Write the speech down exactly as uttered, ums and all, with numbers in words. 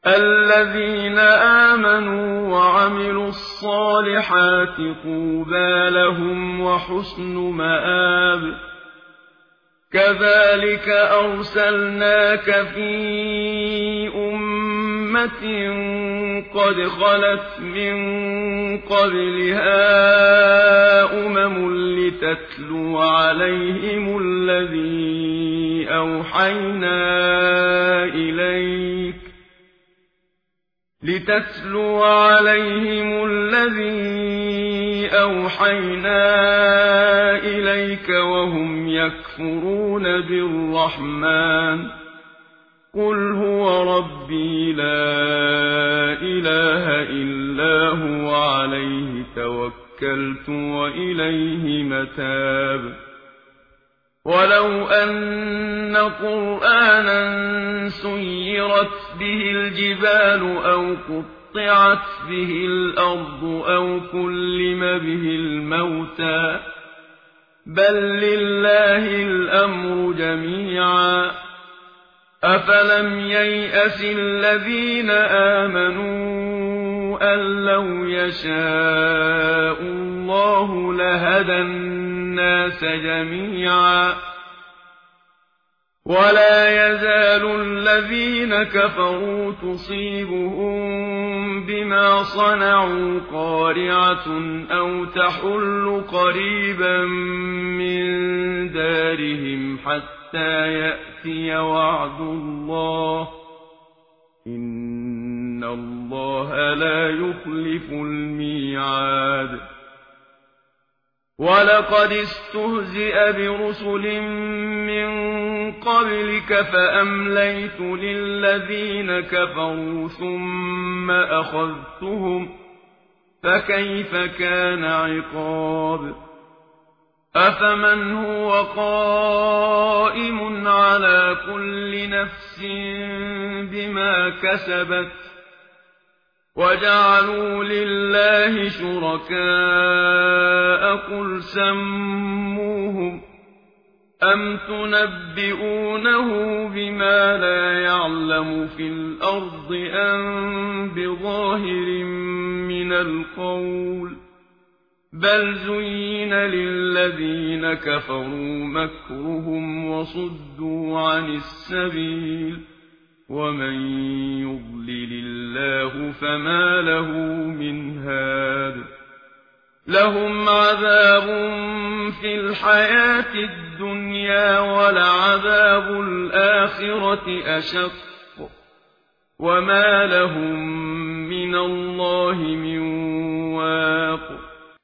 الذين آمنوا وعملوا الصالحات طوبى لهم وحسن مآب. كذلك أرسلناك في أمة قد خلت من قبلها أمم لتتلو عليهم الذي أوحينا إليك لتتلو عليهم الذي أوحينا إليك وهم يكفرون بالرحمن قل هو ربي لا إله إلا هو عليه توكلت وإليه متاب. ولو أن قرآنا سيرت به الجبال أو قطعت به الأرض أو كلم به الموتى بل لله الأمر جميعا أفلم ييأس الذين آمنوا أن لو يشاء الله لهدى الناس جميعا ولا يزال الذين كفروا تصيبهم بما صنعوا قارعة أو تحل قريبا من دارهم حتى يأتي وعد الله إن الله لا يخلف الميعاد. ولقد استهزئ برسل من قبلك فأمليت للذين كفروا ثم أخذتهم فكيف كان عقاب. أفمن هو قائم على كل نفس بما كسبت وجعلوا لله شركاء قل سموهم أم تنبئونه بما لا يعلم في الأرض أم بظاهر من القول بل زين للذين كفروا مكرهم وصدوا عن السبيل ومن يضلل الله فما له من هاد. لهم عذاب في الحياة الدنيا ولعذاب الآخرة أشق وما لهم من الله من